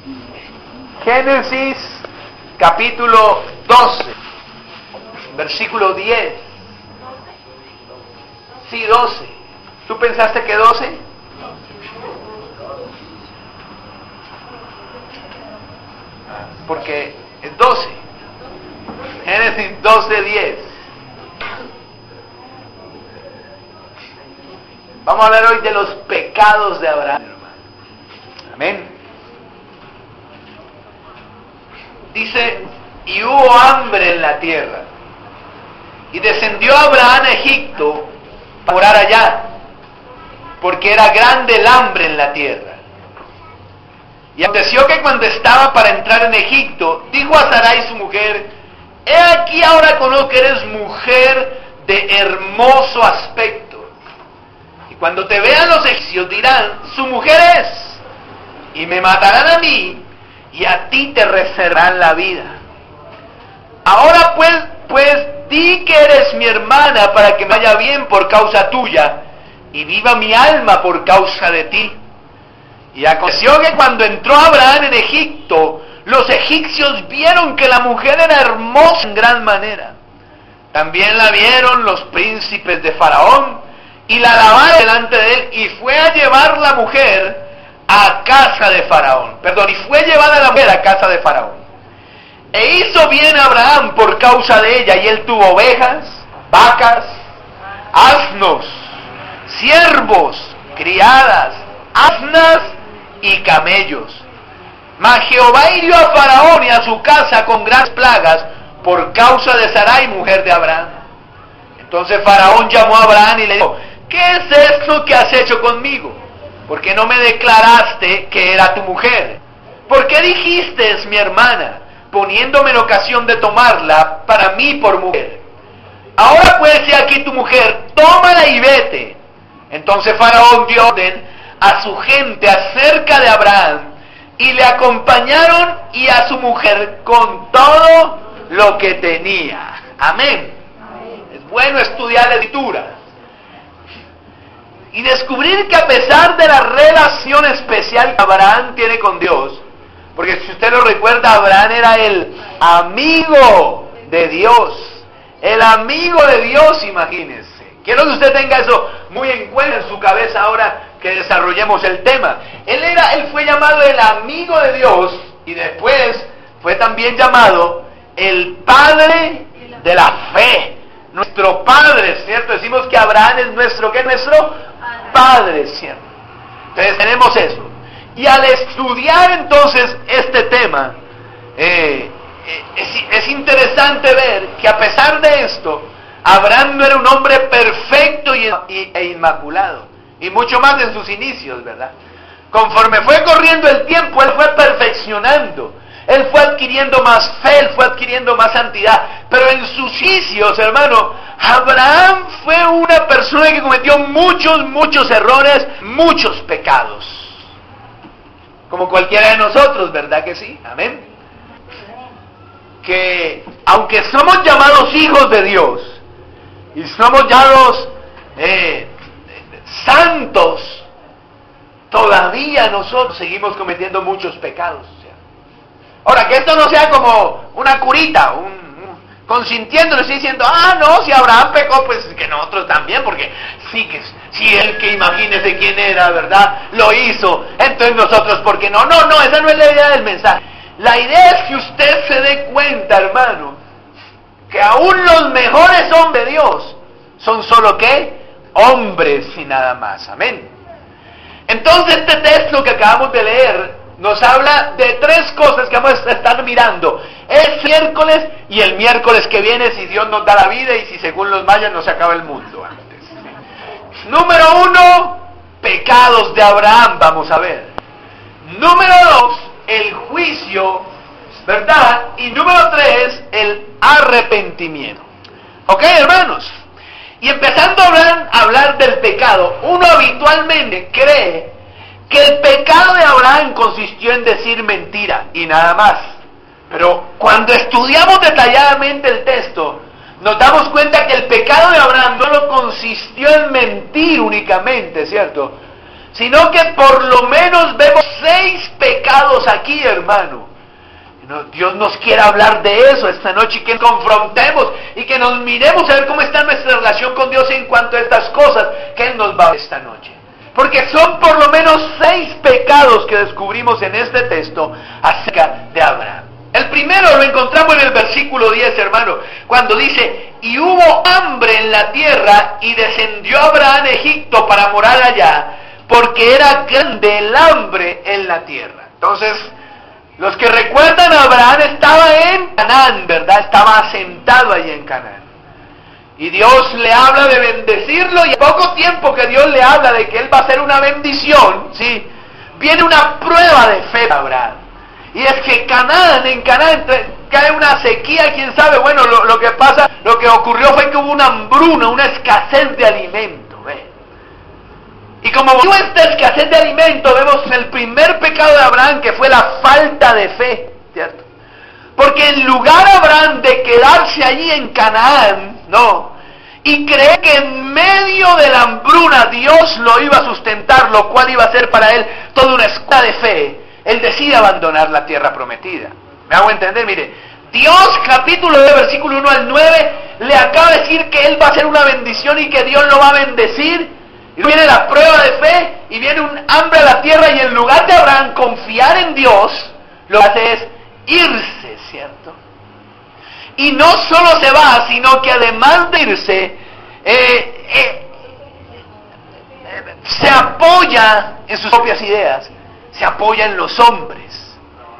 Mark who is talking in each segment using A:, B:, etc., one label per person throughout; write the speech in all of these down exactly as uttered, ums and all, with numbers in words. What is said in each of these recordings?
A: Génesis capítulo doce, versículo diez. Sí, doce. ¿Tú pensaste que doce? Porque es doce. Génesis doce, diez. Vamos a hablar hoy de los pecados de Abraham, hermano. Amén. Dice, y hubo hambre en la tierra, y descendió Abraham a Egipto para morar allá, porque era grande el hambre en la tierra. Y aconteció que cuando estaba para entrar en Egipto, dijo a Sarai su mujer, he aquí ahora conozco que eres mujer de hermoso aspecto. Y cuando te vean los egipcios dirán, su mujer es, y me matarán a mí, y a ti te reservarán la vida. Ahora pues, pues di que eres mi hermana para que me vaya bien por causa tuya, y viva mi alma por causa de ti. Y aconteció que cuando entró Abraham en Egipto, los egipcios vieron que la mujer era hermosa en gran manera. También la vieron los príncipes de Faraón, y la alabaron delante de él, y fue a llevar la mujer a casa de Faraón. Perdón, y fue llevada la mujer a casa de Faraón. E hizo bien Abraham por causa de ella, y él tuvo ovejas, vacas, asnos, siervos, criadas, asnas y camellos. Mas Jehová hirió a Faraón y a su casa con grandes plagas por causa de Sarai, mujer de Abraham. Entonces Faraón llamó a Abraham y le dijo, ¿qué es esto que has hecho conmigo? ¿Por qué no me declaraste que era tu mujer? ¿Por qué dijiste es mi hermana, poniéndome en ocasión de tomarla para mí por mujer? Ahora pues, he aquí tu mujer, tómala y vete. Entonces Faraón dio orden a su gente acerca de Abraham, y le acompañaron y a su mujer con todo lo que tenía. Amén. Amén. Es bueno estudiar la escritura y descubrir que a pesar de la relación especial que Abraham tiene con Dios, porque si usted lo recuerda, Abraham era el amigo de Dios, el amigo de Dios, imagínense. Quiero que usted tenga eso muy en cuenta en su cabeza ahora que desarrollemos el tema. Él era, él fue llamado el amigo de Dios, y después fue también llamado el padre de la fe. Nuestro padre, ¿cierto? Decimos que Abraham es nuestro, ¿qué es nuestro? Padre, ¿cierto? Entonces tenemos eso. Y al estudiar entonces este tema, eh, es, es interesante ver que a pesar de esto, Abraham no era un hombre perfecto y, y, e inmaculado, y mucho más en sus inicios, ¿verdad? Conforme fue corriendo el tiempo, él fue perfeccionando, él fue adquiriendo más fe, él fue adquiriendo más santidad, pero en sus inicios, hermano, Abraham fue una persona que cometió muchos, muchos errores, muchos pecados, como cualquiera de nosotros, ¿verdad que sí? Amén. Que aunque somos llamados hijos de Dios, y somos llamados eh, santos, todavía nosotros seguimos cometiendo muchos pecados. Ahora, que esto no sea como una curita, un, un, consintiéndonos y diciendo, ah, no, si Abraham pecó, pues que nosotros también, porque sí que si él, que imagínese quién era, ¿verdad?, lo hizo, entonces nosotros, ¿por qué no? No, no, esa no es la idea del mensaje. La idea es que usted se dé cuenta, hermano, que aún los mejores hombres de Dios son solo, ¿qué? Hombres y nada más. Amén. Entonces este texto que acabamos de leer nos habla de tres cosas que vamos a estar mirando. Es miércoles y el miércoles que viene, si Dios nos da la vida y si según los mayas no se acaba el mundo antes. Número uno, pecados de Abraham, vamos a ver. Número dos, el juicio, ¿verdad? Y número tres, el arrepentimiento. ¿Ok, hermanos? Y empezando a hablar, a hablar del pecado, uno habitualmente cree que el pecado de Abraham consistió en decir mentira y nada más. Pero cuando estudiamos detalladamente el texto, nos damos cuenta que el pecado de Abraham no lo consistió en mentir únicamente, ¿cierto? Sino que por lo menos vemos seis pecados aquí aquí, hermano. Dios nos quiere hablar de eso esta noche y que nos confrontemos y que nos miremos a ver cómo está nuestra relación con Dios en cuanto a estas cosas que Él nos va a dar esta noche. Porque son por lo menos seis pecados que descubrimos en este texto acerca de Abraham. El primero lo encontramos en el versículo diez, hermano, cuando dice: y hubo hambre en la tierra y descendió Abraham a Egipto para morar allá, porque era grande el hambre en la tierra. Entonces, los que recuerdan, Abraham estaba en Canaán, ¿verdad? Estaba asentado allí en Canaán. Y Dios le habla de bendecirlo, y en poco tiempo que Dios le habla de que él va a hacer una bendición, ¿sí? Viene una prueba de fe de Abraham. Y es que Canaán, en Canaán cae una sequía, quién sabe. Bueno, lo, lo que pasa, lo que ocurrió fue que hubo una hambruna, una escasez de alimento, ¿ve? Y como hubo esta escasez de alimento, vemos el primer pecado de Abraham, que fue la falta de fe, ¿cierto? Porque en lugar, Abraham, de quedarse allí en Canaán, no, y creer que en medio de la hambruna Dios lo iba a sustentar, lo cual iba a ser para él toda una escuela de fe, él decide abandonar la tierra prometida. ¿Me hago entender? Mire, Dios, capítulo de versículo uno al nueve, le acaba de decir que él va a hacer una bendición y que Dios lo va a bendecir. Y viene la prueba de fe y viene un hambre a la tierra, y en lugar de Abraham confiar en Dios, lo que hace es irse, ¿cierto? Y no solo se va, sino que además de irse, eh, eh, se apoya en sus propias ideas, se apoya en los hombres.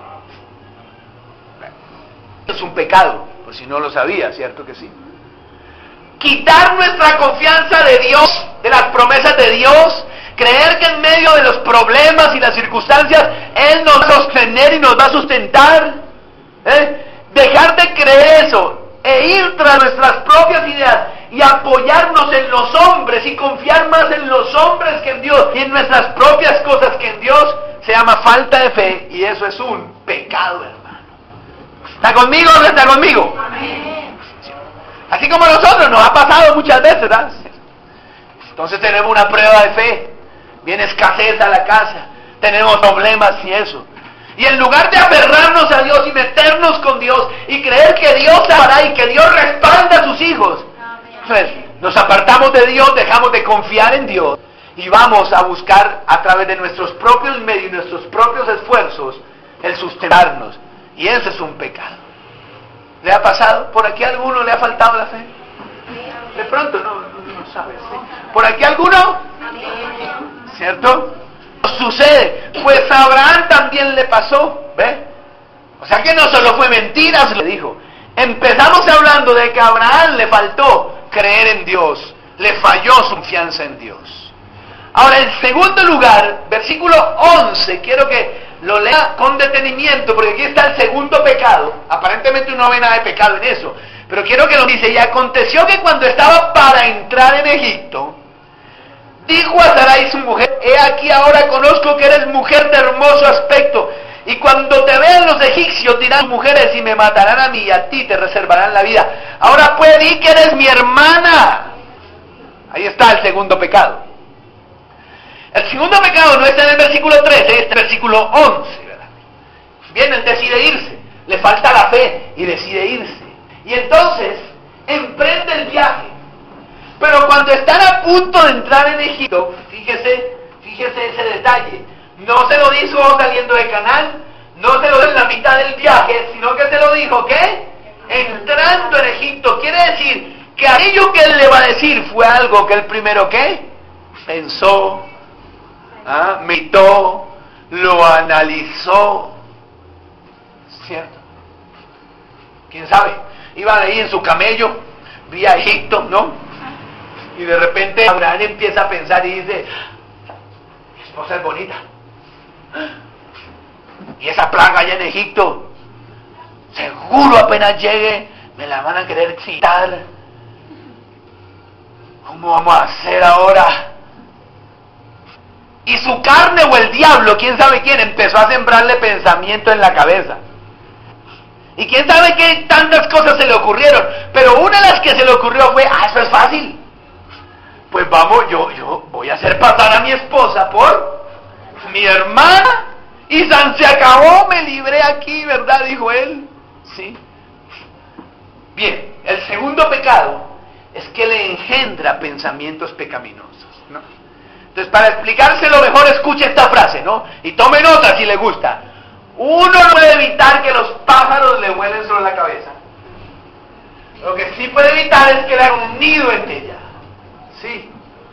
A: Es un pecado, por si no lo sabía, ¿cierto que sí? Quitar nuestra confianza de Dios, de las promesas de Dios, creer que en medio de los problemas y las circunstancias Él nos va a sostener y nos va a sustentar, ¿eh? Dejar de creer eso e ir tras nuestras propias ideas y apoyarnos en los hombres y confiar más en los hombres que en Dios y en nuestras propias cosas que en Dios, se llama falta de fe, y eso es un pecado, hermano. ¿Está conmigo o no está conmigo? Amén. Así como a nosotros nos ha pasado muchas veces, ¿verdad? Entonces tenemos una prueba de fe, viene escasez a la casa, tenemos problemas y eso. Y en lugar de aferrarnos a Dios y meternos con Dios y creer que Dios hará y que Dios respalda a sus hijos, pues nos apartamos de Dios, dejamos de confiar en Dios y vamos a buscar a través de nuestros propios medios y nuestros propios esfuerzos el sustentarnos. Y ese es un pecado. ¿Le ha pasado? ¿Por aquí a alguno le ha faltado la fe? De pronto no, no sabe. ¿Sí? ¿Por aquí alguno? ¿Cierto? Sucede. Pues a Abraham también le pasó. ¿Ve? O sea que no solo fue mentiras, le dijo. Empezamos hablando de que a Abraham le faltó creer en Dios. Le falló su confianza en Dios. Ahora, en segundo lugar, versículo once, quiero que lo lea con detenimiento, porque aquí está el segundo pecado. Aparentemente no ve nada de pecado en eso, pero quiero que lo dice. Y aconteció que cuando estaba para entrar en Egipto, dijo a Sarai su mujer: he aquí ahora conozco que eres mujer de hermoso aspecto, y cuando te vean los egipcios dirán: mujeres, y me matarán a mí, y a ti te reservarán la vida. Ahora pues di que eres mi hermana. Ahí está el segundo pecado. El segundo pecado no está en el versículo trece, está en el versículo once, ¿verdad? Bien, él decide irse, le falta la fe y decide irse. Y entonces emprende el viaje. Pero cuando están a punto de entrar en Egipto, fíjese, fíjese ese detalle. No se lo dijo saliendo de Canaán, no se lo dijo en la mitad del viaje, sino que se lo dijo, ¿qué? Entrando en Egipto. Quiere decir que aquello que él le va a decir fue algo que él primero, ¿qué? Pensó, ¿ah? meditó, lo analizó, ¿cierto? ¿Quién sabe? Iba ahí en su camello, vía Egipto, ¿no? Y de repente Abraham empieza a pensar y dice: mi esposa es bonita, y esa plaga allá en Egipto, seguro apenas llegue me la van a querer quitar. ¿Cómo vamos a hacer ahora? Y su carne o el diablo, quién sabe quién, empezó a sembrarle pensamiento en la cabeza. Y quién sabe qué tantas cosas se le ocurrieron. Pero una de las que se le ocurrió fue: ah, eso es fácil. Pues vamos, yo, yo voy a hacer pasar a mi esposa por mi hermana, y San Abraham, se acabó, me libré aquí, ¿verdad? Dijo él. Sí. Bien, el segundo pecado es que le engendra pensamientos pecaminosos, ¿no? Entonces, para explicárselo mejor, escuche esta frase, ¿no? Y tome nota si le gusta. Uno no puede evitar que los pájaros le vuelen sobre la cabeza. Lo que sí puede evitar es que le haga un nido en ella. Sí.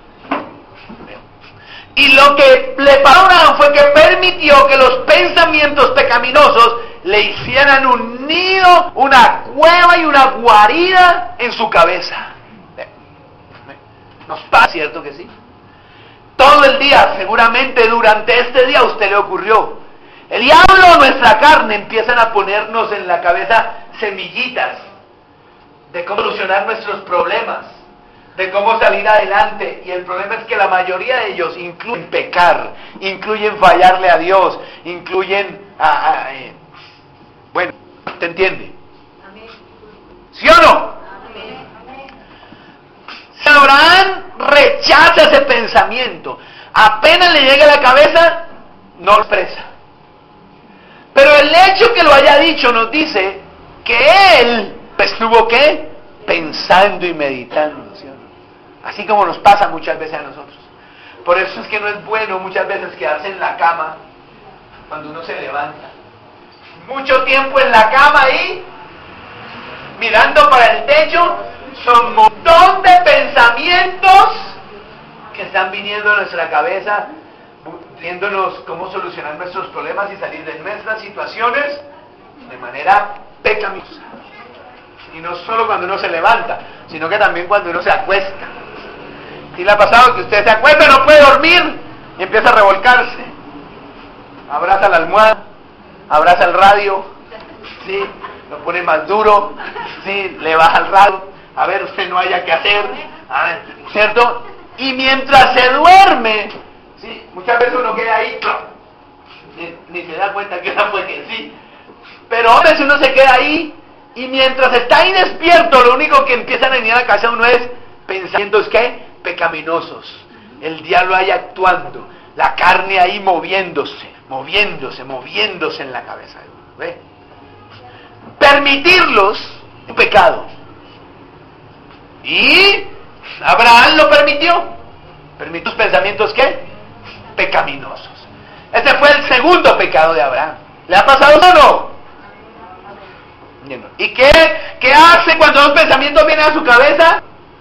A: Y lo que le pasó a Abraham fue que permitió que los pensamientos pecaminosos le hicieran un nido, una cueva y una guarida en su cabeza. ¿Nos pasa, cierto que sí? Todo el día, seguramente durante este día a usted le ocurrió. El diablo o nuestra carne empiezan a ponernos en la cabeza semillitas de cómo solucionar nuestros problemas, de cómo salir adelante, y el problema es que la mayoría de ellos incluyen pecar, incluyen fallarle a Dios, incluyen a, a, eh, bueno, ¿te entiende? Amén. ¿Sí o no? Amén. Si Abraham rechaza ese pensamiento, apenas le llega a la cabeza, no lo expresa. Pero el hecho que lo haya dicho nos dice que él estuvo, ¿qué? Pensando y meditando, ¿sí o no? Así como nos pasa muchas veces a nosotros. Por eso es que no es bueno muchas veces quedarse en la cama cuando uno se levanta. Mucho tiempo en la cama ahí, mirando para el techo, son un montón de pensamientos que están viniendo a nuestra cabeza, viéndonos cómo solucionar nuestros problemas y salir de nuestras situaciones de manera pecaminosa. Y no solo cuando uno se levanta, sino que también cuando uno se acuesta. ¿Sí le ha pasado que usted se acuesta, no puede dormir y empieza a revolcarse? Abraza la almohada, abraza el radio, ¿sí? Lo pone más duro, ¿sí? Le baja el radio, a ver, usted no haya que hacer, a ver, ¿cierto? Y mientras se duerme, ¿sí? Muchas veces uno queda ahí, ni, ni se da cuenta que era pues que sí. Pero a veces uno se queda ahí, y mientras está ahí despierto, lo único que empiezan a venir a la casa uno es pensamientos, ¿qué? Pecaminosos. El diablo ahí actuando, la carne ahí moviéndose, moviéndose, moviéndose en la cabeza. ¿Ve? Permitirlos es un pecado. Y Abraham lo permitió. Permitió sus pensamientos, ¿qué? Pecaminosos. Ese fue el segundo pecado de Abraham. ¿Le ha pasado o no? ¿Y qué, qué hace cuando los pensamientos vienen a su cabeza?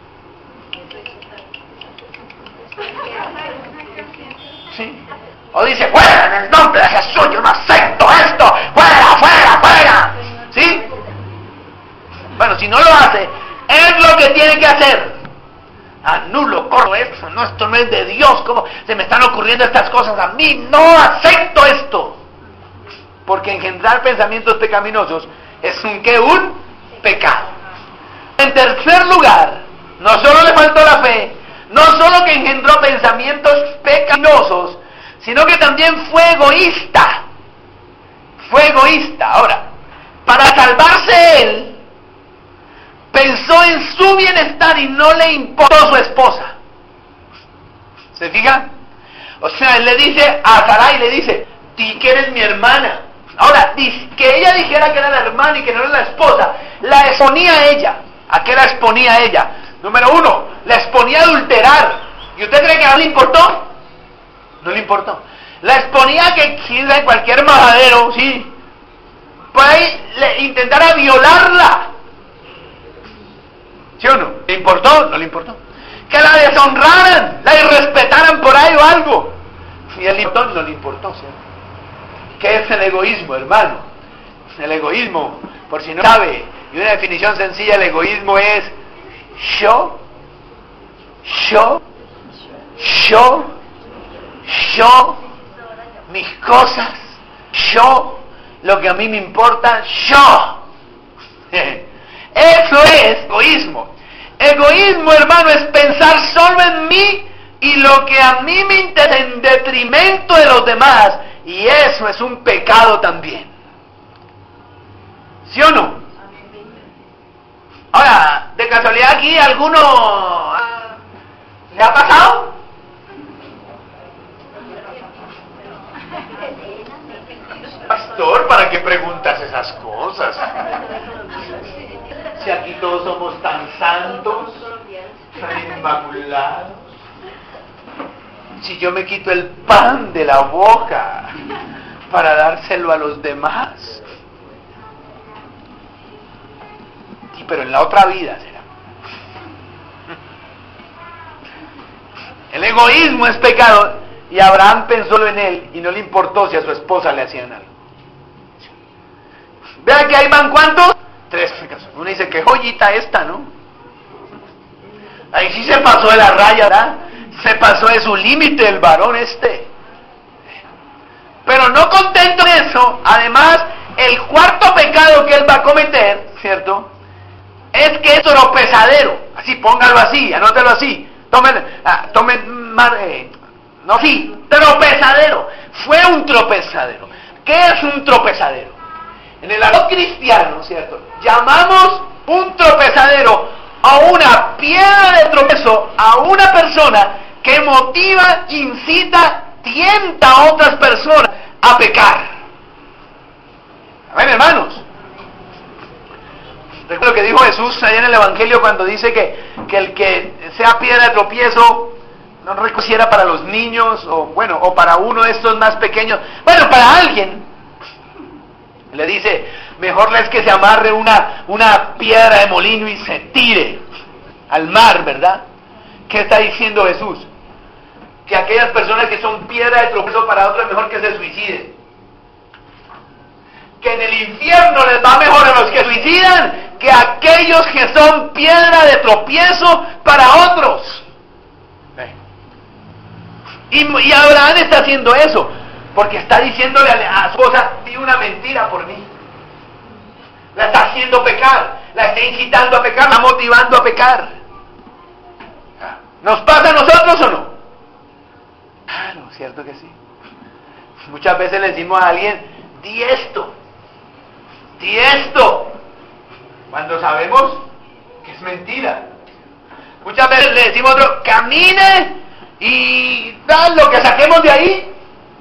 A: ¿Sí? O dice, fuera en el nombre de Jesús, yo no acepto esto, fuera, fuera, fuera. ¿Sí? Bueno, si no lo hace, es lo que tiene que hacer. Anulo, corro eso, no, esto no es de Dios, ¿cómo se me están ocurriendo estas cosas a mí? No acepto esto. Porque engendrar pensamientos pecaminosos es un ¿qué? Un pecado. En tercer lugar, no solo le faltó la fe, no solo que engendró pensamientos pecaminosos, sino que también fue egoísta. Fue egoísta. Ahora, para salvarse él, pensó en su bienestar y no le importó su esposa. ¿Se fija? O sea, él le dice a Sarai, le dice, di que eres mi hermana. Ahora, que ella dijera que era la hermana y que no era la esposa, la exponía a ella. ¿A qué la exponía a ella? Número uno, la exponía a adulterar. ¿Y usted cree que no le importó? No le importó. La exponía a que si en cualquier majadero, sí, por ahí le intentara violarla. ¿Sí o no? ¿Le importó? No le importó. Que la deshonraran, la irrespetaran por ahí o algo. Y el importó, no le importó, ¿sí? ¿Qué es el egoísmo, hermano? El egoísmo, por si no sabe, y una definición sencilla, el egoísmo es yo, yo, yo, yo, mis cosas, yo, lo que a mí me importa, yo. Eso es egoísmo. Egoísmo, hermano, es pensar solo en mí y lo que a mí me interesa en detrimento de los demás. Y eso es un pecado también. ¿Sí o no? Ahora, de casualidad aquí, ¿alguno le ha pasado? pastor, ¿para qué preguntas esas cosas? Si aquí todos somos tan santos, tan inmaculados. Si yo me quito el pan de la boca para dárselo a los demás. Sí, pero en la otra vida será. El egoísmo es pecado y Abraham pensó en él y no le importó si a su esposa le hacían algo. Vean que ahí van ¿cuántos? Tres. Uno dice, qué joyita esta, ¿no? Ahí sí se pasó de la raya, ¿verdad? Se pasó de su límite el varón este. Pero no contento en eso, además, el cuarto pecado que él va a cometer, ¿cierto? Es que es tropezadero. Así, póngalo así, anótelo así. Tomen, ah, tomen, eh, no, sí, tropezadero. Fue un tropezadero. ¿Qué es un tropezadero? En el argot cristiano, ¿cierto? Llamamos un tropezadero a una piedra de tropezo, a una persona que motiva, incita, tienta a otras personas a pecar. A ver, hermanos. Recuerdo lo que dijo Jesús allá en el Evangelio cuando dice que, que el que sea piedra de tropiezo no reconociera para los niños, o bueno, o para uno de estos más pequeños, bueno, para alguien. Le dice, mejor es que se amarre una, una piedra de molino y se tire al mar, ¿verdad? ¿Qué está diciendo Jesús? Que aquellas personas que son piedra de tropiezo para otros, mejor que se suiciden. Que en el infierno les va mejor a los que suicidan que a aquellos que son piedra de tropiezo para otros. Y, y Abraham está haciendo eso, porque está diciéndole a su esposa, di una mentira por mí. La está haciendo pecar, la está incitando a pecar, la está motivando a pecar. ¿Nos pasa a nosotros o no? Claro, cierto que sí. Muchas veces le decimos a alguien, di esto, di esto, cuando sabemos que es mentira. Muchas veces le decimos a otro, camine y tal, lo que saquemos de ahí.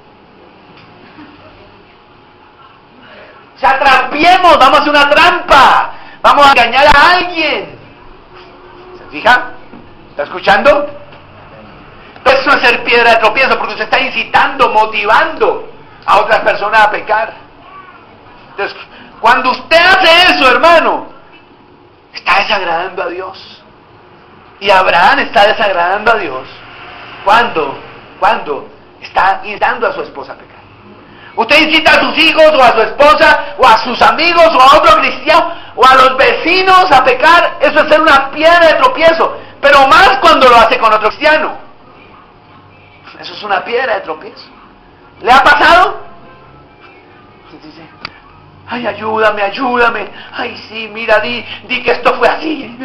A: O sea, trampiemos, vamos a hacer una trampa, vamos a engañar a alguien. ¿Se fija? ¿Está escuchando? Eso es ser piedra de tropiezo, porque usted está incitando, motivando a otras personas a pecar. Entonces, cuando usted hace eso, hermano, está desagradando a Dios. Y Abraham está desagradando a Dios. ¿Cuándo? Cuando está incitando a su esposa a pecar. Usted incita a sus hijos, o a su esposa, o a sus amigos, o a otro cristiano, o a los vecinos a pecar. Eso es ser una piedra de tropiezo. Pero más cuando lo hace con otro cristiano. Eso es una piedra de tropiezo. ¿Le ha pasado? Dice, ay, ayúdame, ayúdame. Ay, sí, mira, di, di que esto fue así.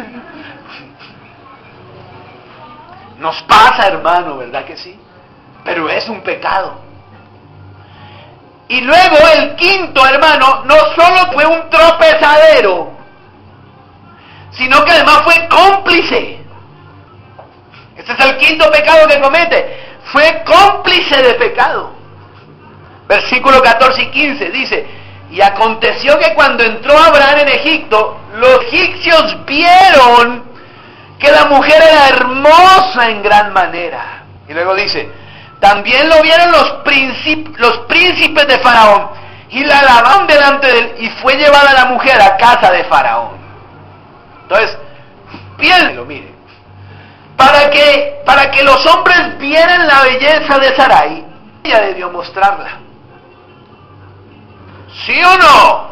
A: Nos pasa, hermano, ¿verdad que sí? Pero es un pecado. Y luego el quinto, hermano, no solo fue un tropezadero, sino que además fue cómplice. Este es el quinto pecado que comete. Fue cómplice de pecado. Versículo catorce y quince dice, y aconteció que cuando entró Abraham en Egipto, los egipcios vieron que la mujer era hermosa en gran manera. Y luego dice, también lo vieron los, príncip, los príncipes de Faraón, y la alabaron delante de él, y fue llevada la mujer a casa de Faraón. Entonces, piénsenlo, miren. Para que, para que los hombres vieran la belleza de Sarai, ella debió mostrarla. ¿Sí o no?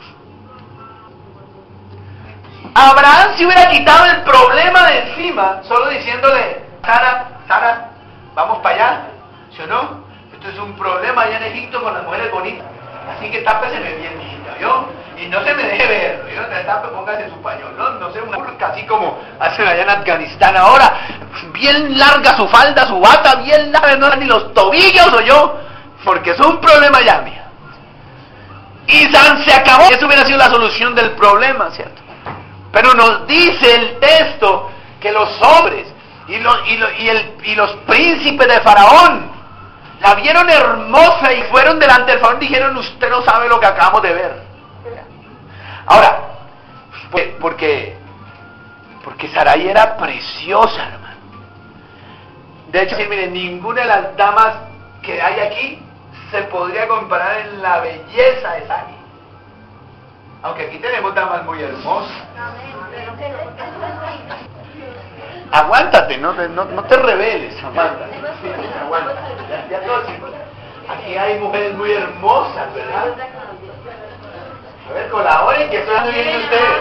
A: Abraham se hubiera quitado el problema de encima, solo diciéndole, Sara, Sara, vamos para allá, ¿sí o no? Esto es un problema allá en Egipto con las mujeres bonitas. Así que tápeseme bien, mijita, ¿yo? Y no se me deje ver, ¿yo? Te tape, póngase su pañolón, no sé, una burka así como hacen allá en Afganistán ahora, bien larga su falda, su bata, bien larga, no eran ni los tobillos, o yo, porque es un problema ya, mía. Y San se acabó, eso hubiera sido la solución del problema, ¿cierto? Pero nos dice el texto que los hombres y los, y los, y el, y los príncipes de Faraón la vieron hermosa y fueron delante del faraón y dijeron, usted no sabe lo que acabamos de ver. Ahora, porque, porque Sarai era preciosa, hermano. De hecho, miren, ninguna de las damas que hay aquí se podría comparar en la belleza de Sarai. Aunque aquí tenemos damas muy hermosas. Aguántate, no, no, no te rebeles, Amanda. Sí, aguanta. Ya, ya todos, aquí hay mujeres muy hermosas, ¿verdad? A ver, colaboren, que estoy bien de ustedes.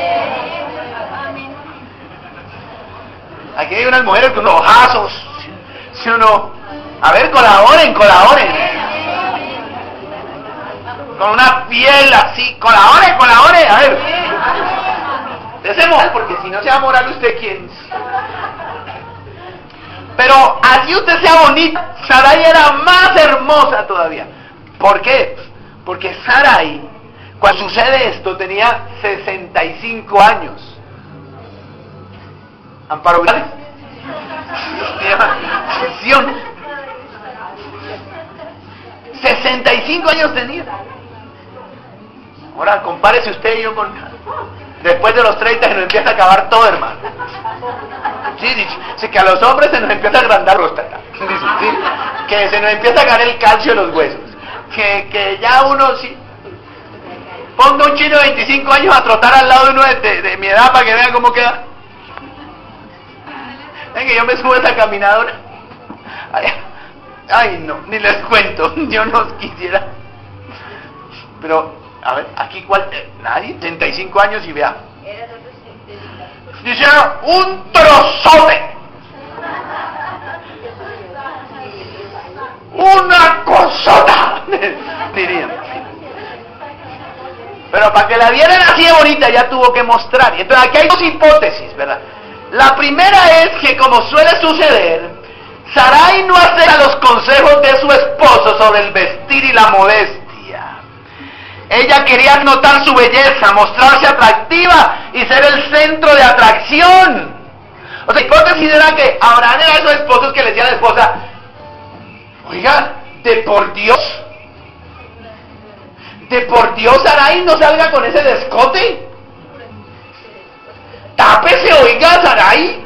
A: Aquí hay unas mujeres con unos ojazos, ¿sí o no? A ver, colaboren, colaboren. Con una piel así, colaboren, colaboren, a ver. Dese moral, porque si no se va a moral usted, ¿quién? Pero así usted sea bonita, Sarai era más hermosa todavía. ¿Por qué? Porque Sarai, cuando sucede esto, tenía sesenta y cinco años. ¿Amparo Vidales? sesenta y cinco años tenía. Ahora, compárese usted y yo con... Después de los treinta se nos empieza a acabar todo, hermano. Sí, sí, sí, que a los hombres se nos empieza a agrandar la próstata. Sí, sí, que se nos empieza a ganar el calcio de los huesos. Que, que ya uno sí... Ponga un chino de veinticinco años a trotar al lado de uno de, de, de mi edad para que vean cómo queda. Ven que yo me subo a esa caminadora. Ay, ay, no, ni les cuento. Yo no quisiera. Pero, a ver, aquí cuál... Eh, nadie, treinta y cinco años y vea. Dice, un trozote. Una cosota. Dirían. Pero para que la vieran así de bonita ya tuvo que mostrar. Y entonces aquí hay dos hipótesis, ¿verdad? La primera es que, como suele suceder, Sarai no acepta los consejos de su esposo sobre el vestir y la modestia. Ella quería notar su belleza, mostrarse atractiva y ser el centro de atracción. O sea, la hipótesis era que Abraham era de esos esposos que le decía a la esposa, oiga, de por Dios, de por Dios, Sarai, no salga con ese descote. Tápese, oiga, Sarai.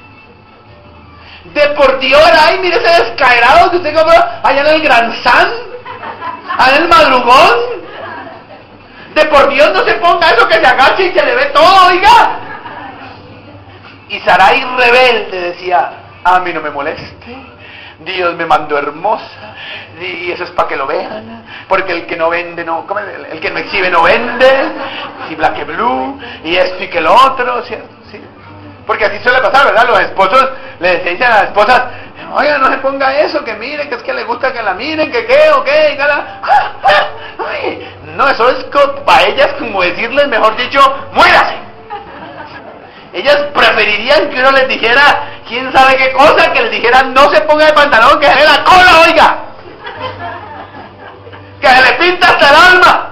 A: De por Dios, Sarai, mire ese descaerado que usted compró allá en el Gran San, allá en el madrugón. De por Dios, no se ponga eso que se agache y se le ve todo, oiga. Y Sarai rebelde decía, a mí no me moleste, Dios me mandó hermosa, y eso es para que lo vean, porque el que no vende, no, ¿cómo es? El, el que no exhibe no vende, y black and blue, y esto y que lo otro, ¿cierto? ¿Sí? Porque así suele pasar, ¿verdad? Los esposos le dicen a las esposas, oiga, no se ponga eso, que mire, que es que le gusta que la miren, que qué, o qué, y cada... No, eso es para ellas como decirles, mejor dicho, muérase. Ellas preferirían que uno les dijera, quién sabe qué cosa, que les dijeran, no se ponga de pantalón, que se le la cola, oiga. Que se le pinta hasta el alma.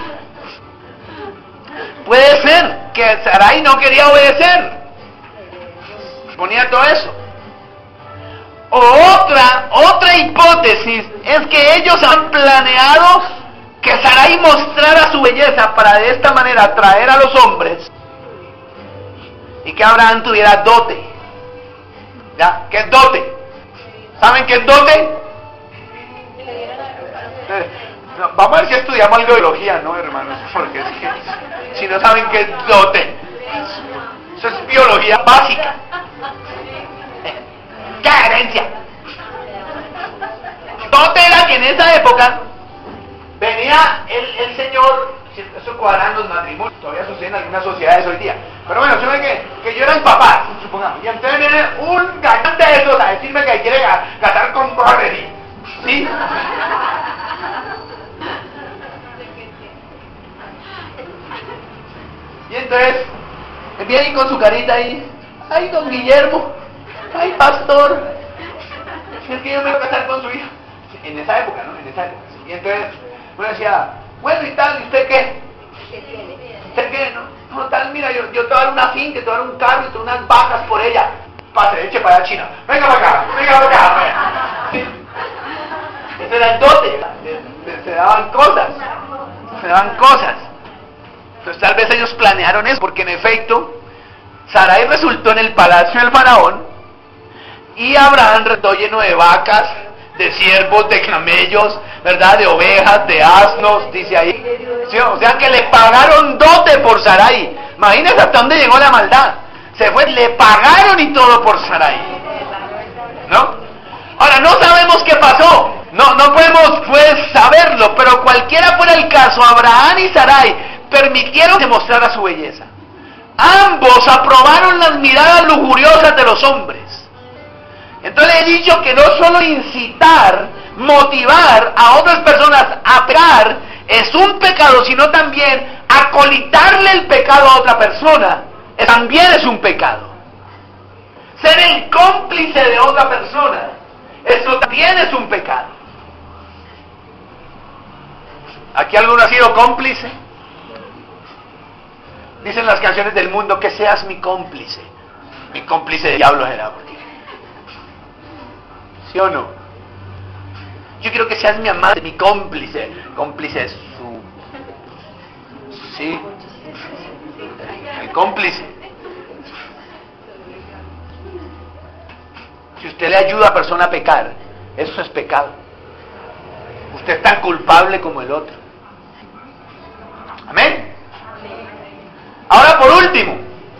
A: Puede ser que Sarai no quería obedecer. Ponía todo eso. O otra, otra hipótesis es que ellos han planeado que Sarai mostrara su belleza para de esta manera atraer a los hombres y que Abraham tuviera dote. ¿Ya? ¿Qué es dote? ¿Saben qué es dote? Eh, no, vamos a ver si estudiamos algo de biología, ¿no, hermanos? Porque es que si no saben qué es dote, eso es biología básica. ¿Qué herencia? Dote era que en esa época venía el, el señor, eso cuadran los matrimonios, todavía sucede en algunas sociedades hoy día, pero bueno, se ve que, que yo era el papá, supongamos, y entonces viene un gigante de esos a decirme que quiere casar con Correrí, ¿sí? Y entonces viene ahí con su carita ahí, ay, don Guillermo, ay, pastor, es que yo me voy a casar con su hija, en esa época, ¿no? En esa época, y entonces uno decía, bueno, y tal, ¿y usted qué? ¿Usted qué? No, no tal, mira, yo, yo te voy a dar una finca, te voy a dar un carro y te voy a dar unas vacas por ella. Pase, eche para allá, China. Venga para acá, venga para acá. ¿Sí? Eso era el dote, se, se daban cosas, se daban cosas. Entonces tal vez ellos planearon eso, porque en efecto, Sarai resultó en el palacio del faraón, y Abraham resultó lleno de vacas, de ciervos, de camellos, ¿verdad? De ovejas, de asnos, dice ahí. ¿Sí? O sea que le pagaron dote por Sarai. Imagínense hasta dónde llegó la maldad. Se fue, le pagaron y todo por Sarai. ¿No? Ahora, no sabemos qué pasó. No, no podemos pues saberlo, pero cualquiera fuera el caso, Abraham y Sarai permitieron que mostrara su belleza. Ambos aprobaron las miradas lujuriosas de los hombres. Entonces he dicho que no solo incitar, motivar a otras personas a pecar es un pecado, sino también acolitarle el pecado a otra persona también es un pecado. Ser el cómplice de otra persona, eso también es un pecado. ¿Aquí alguno ha sido cómplice? Dicen las canciones del mundo que seas mi cómplice. Mi cómplice de diablo será, porque ¿sí o no? Yo quiero que seas mi amante, mi cómplice. Cómplice es su... Sí. El cómplice. Si usted le ayuda a una persona a pecar, eso es pecado. Usted es tan culpable como el otro. Amén. Ahora por último,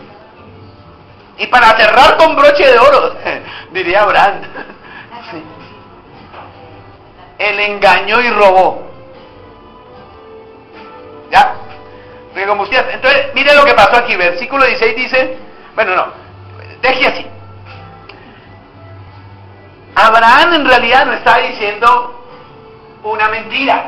A: y para cerrar con broche de oro, diría Abraham, sí, él engañó y robó. ¿Ya? Porque como usted, entonces, mire lo que pasó aquí, versículo dieciséis dice, bueno, no, deje así. Abraham en realidad no está diciendo una mentira,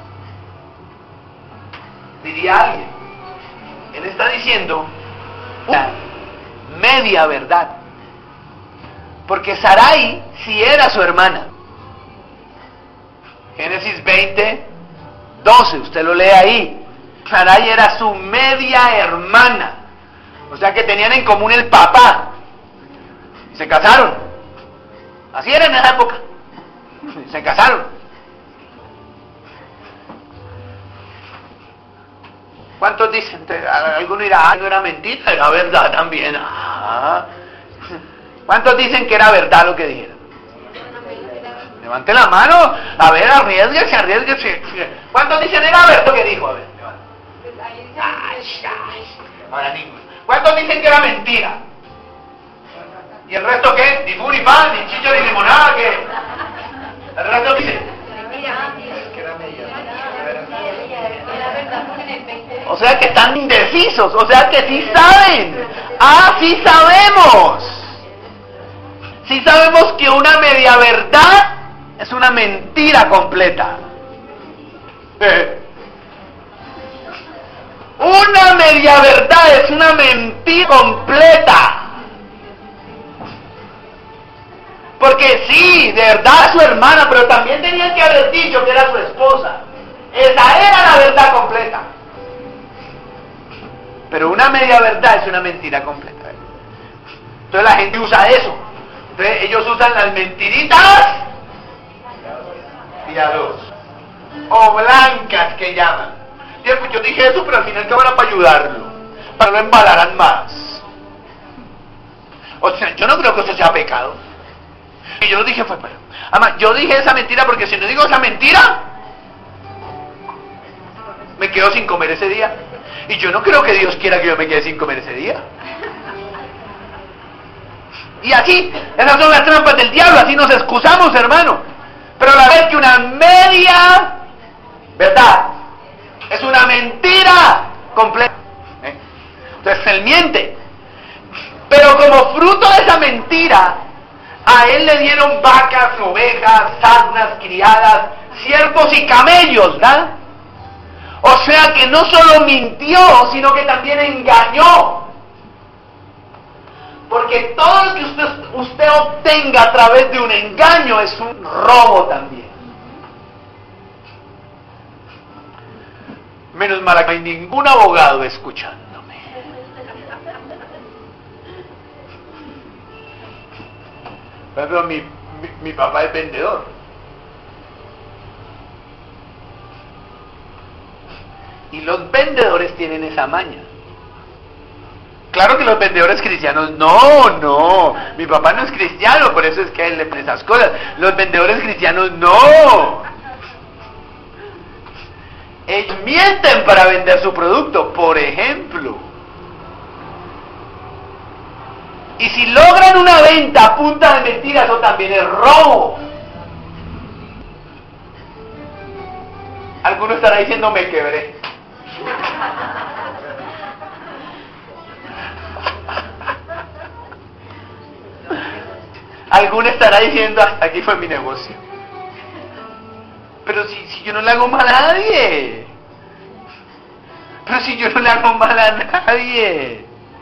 A: diría alguien. Él está diciendo una media verdad. Porque Sarai sí era su hermana. Génesis veinte, doce, usted lo lee ahí. Sarai era su media hermana. O sea que tenían en común el papá. Y se casaron. Así era en esa época. Se casaron. ¿Cuántos dicen? Alguno dirá, ah, no era mentira, era verdad también. Ah. ¿Cuántos dicen que era verdad lo que dijeron? Levante la mano, a ver, arriesguese, arriesguese. ¿Cuántos dicen era verdad lo que dijo? A ver, levante. Ay, ay. Ahora ninguno. ¿Cuántos dicen que era mentira? ¿Y el resto qué? Ni fu, ni pan, ni chicho, ni limonada, ¿qué? ¿El resto qué dice? O sea que están indecisos, o sea que sí saben. Ah, sí sabemos. Sí sabemos que una media verdad es una mentira completa. Eh. Una media verdad es una mentira completa. Porque sí, de verdad es su hermana, pero también tenían que haber dicho que era su esposa. Esa era la verdad completa. Pero una media verdad es una mentira completa. Entonces la gente usa eso. Entonces ellos usan las mentiritas piadosas o blancas que llaman. Yo dije eso, pero al final acaban para ayudarlo, para no embalaran más. O sea, yo no creo que eso sea pecado. Y yo lo dije fue, pero, además, yo dije esa mentira porque si no digo esa mentira, me quedo sin comer ese día. Y yo no creo que Dios quiera que yo me quede sin comer ese día. Y así, esas son las trampas del diablo, así nos excusamos, hermano. Pero la vez que una media verdad es una mentira completa. ¿Eh? Entonces él miente. Pero como fruto de esa mentira, a él le dieron vacas, ovejas, asnas, criadas, siervos y camellos, ¿verdad? O sea que no solo mintió, sino que también engañó. Porque todo lo que usted, usted obtenga a través de un engaño es un robo también. Menos mal que no hay ningún abogado escuchándome. Por ejemplo, mi, mi, mi papá es vendedor. Y los vendedores tienen esa maña. Claro que los vendedores cristianos, no, no, mi papá no es cristiano, por eso es que a él le pone esas cosas. Los vendedores cristianos, no. Ellos mienten para vender su producto, por ejemplo. Y si logran una venta a punta de mentiras, eso también es robo. Alguno estará diciendo, me quebré. Alguno estará diciendo, hasta aquí fue mi negocio. Pero si, si yo no le hago mal a nadie. Pero si yo no le hago mal a nadie.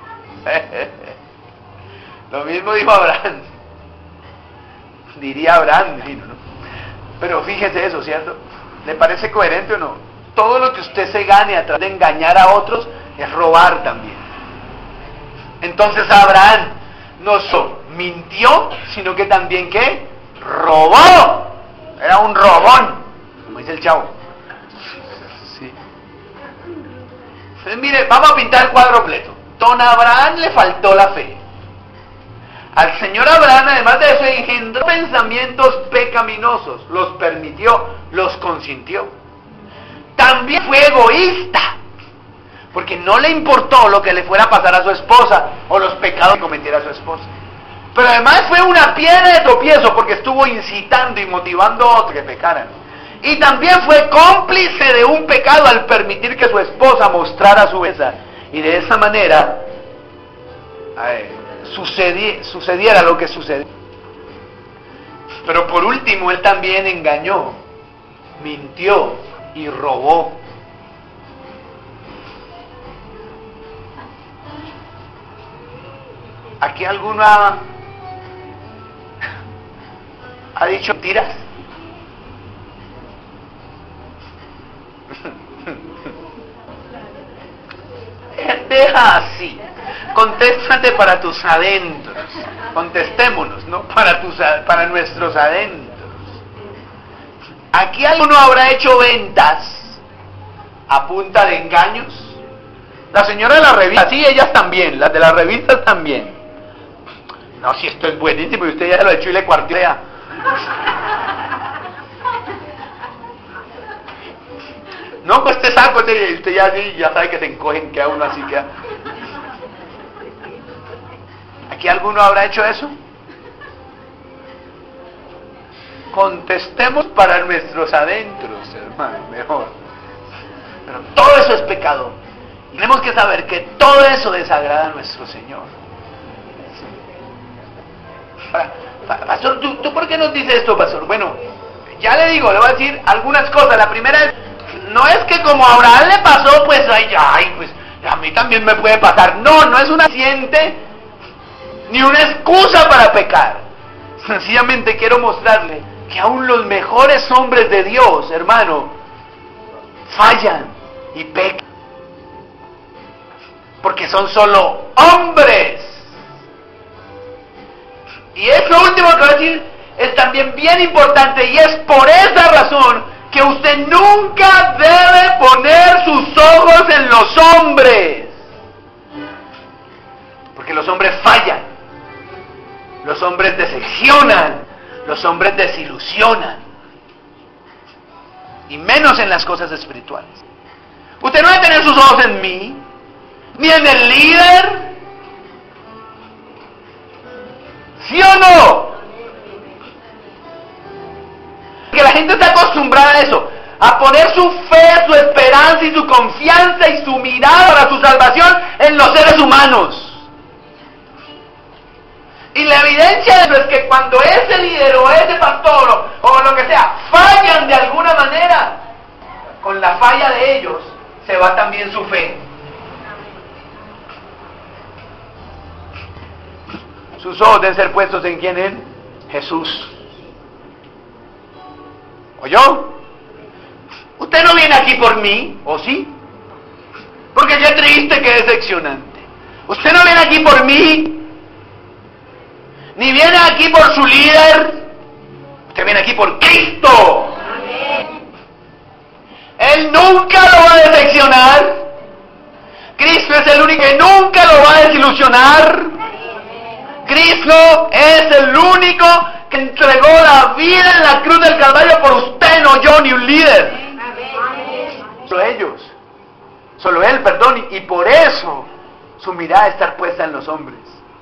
A: Lo mismo dijo Abraham. Diría Abraham, ¿no? Pero fíjese eso, ¿cierto? ¿Le parece coherente o no? Todo lo que usted se gane a través de engañar a otros es robar también. Entonces Abraham no solo mintió, sino que también, ¿qué? Robó. Era un robón, como dice el chavo. Sí. Entonces, mire, vamos a pintar el cuadro completo. Don Abraham le faltó la fe. Al señor Abraham, además de eso, engendró pensamientos pecaminosos, los permitió, los consintió. También fue egoísta, porque no le importó lo que le fuera a pasar a su esposa o los pecados que cometiera su esposa. Pero además fue una piedra de tropiezo, porque estuvo incitando y motivando a otros que pecaran. Y también fue cómplice de un pecado al permitir que su esposa mostrara su belleza. Y de esa manera eh, sucedi- sucediera lo que sucedió. Pero por último, él también engañó, mintió y robó. ¿Aquí alguna ha dicho mentiras? Deja así. Contéstate para tus adentros. Contestémonos, ¿no? Para tus, para nuestros adentros. ¿Aquí alguno habrá hecho ventas a punta de engaños? La señora de la revista, sí, ellas también, las de las revistas también. No, si esto es buenísimo y usted ya lo ha hecho y le cuartea. No, pues este saco, usted, usted ya, ya sabe que se encogen, queda uno así, queda. ¿Aquí alguno habrá hecho eso? Contestemos para nuestros adentros, hermano, mejor. Pero todo eso es pecado. Tenemos que saber que todo eso desagrada a nuestro Señor. Pastor, ¿tú, ¿tú por qué nos dices esto, pastor? Bueno, ya le digo, le voy a decir algunas cosas. La primera es, no es que como a Abraham le pasó, pues, ay, ay, pues, a mí también me puede pasar. No, no es una siente ni una excusa para pecar. Sencillamente quiero mostrarle que aún los mejores hombres de Dios, hermano, fallan y pecan. Porque son solo hombres. Y eso último que voy a decir es también bien importante, y es por esa razón que usted nunca debe poner sus ojos en los hombres. Porque los hombres fallan, los hombres decepcionan, los hombres desilusionan, y menos en las cosas espirituales. Usted no debe tener sus ojos en mí, ni en el líder. ¿Sí o no? Que la gente está acostumbrada a eso, a poner su fe, su esperanza y su confianza y su mirada para su salvación en los seres humanos. Y la evidencia de eso es que cuando ese líder o ese pastor o, o lo que sea fallan de alguna manera, con la falla de ellos se va también su fe. Sus ojos deben ser puestos en quién, en Jesús. ¿Oyó? Usted no viene aquí por mí, ¿o sí? Porque qué triste, qué decepcionante. Usted no viene aquí por mí, ni viene aquí por su líder. Usted viene aquí por Cristo. Él nunca lo va a decepcionar. solucionar. Cristo es el único que entregó la vida en la cruz del Calvario por usted, no yo, ni un líder. Solo ellos. Solo Él, perdón, y por eso su mirada está puesta en los hombres.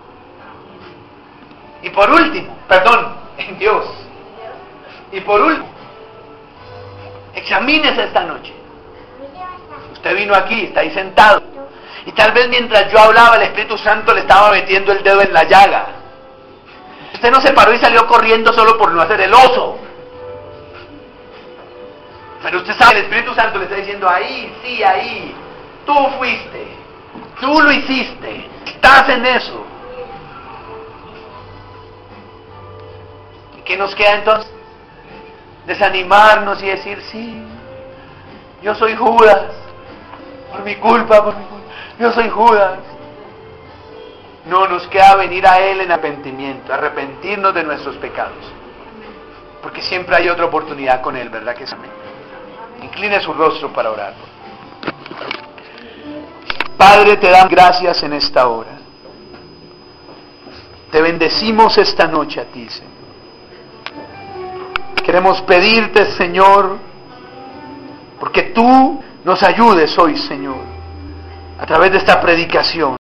A: Y por último, perdón, en Dios. Y por último, examínese esta noche. Usted vino aquí, está ahí sentado. Y tal vez mientras yo hablaba, el Espíritu Santo le estaba metiendo el dedo en la llaga. Usted no se paró y salió corriendo solo por no hacer el oso. Pero usted sabe, el Espíritu Santo le está diciendo, ahí, sí, ahí. Tú fuiste. Tú lo hiciste. Estás en eso. ¿Y qué nos queda entonces? Desanimarnos y decir, sí, yo soy Judas. Por mi culpa, por mi culpa. Yo soy Judas. No, nos queda venir a Él en arrepentimiento, arrepentirnos de nuestros pecados. Porque siempre hay otra oportunidad con Él, ¿verdad que sí? Incline su rostro para orar. Padre, te damos gracias en esta hora. Te bendecimos esta noche a ti, Señor. Queremos pedirte, Señor, porque tú nos ayudes hoy, Señor, a través de esta predicación,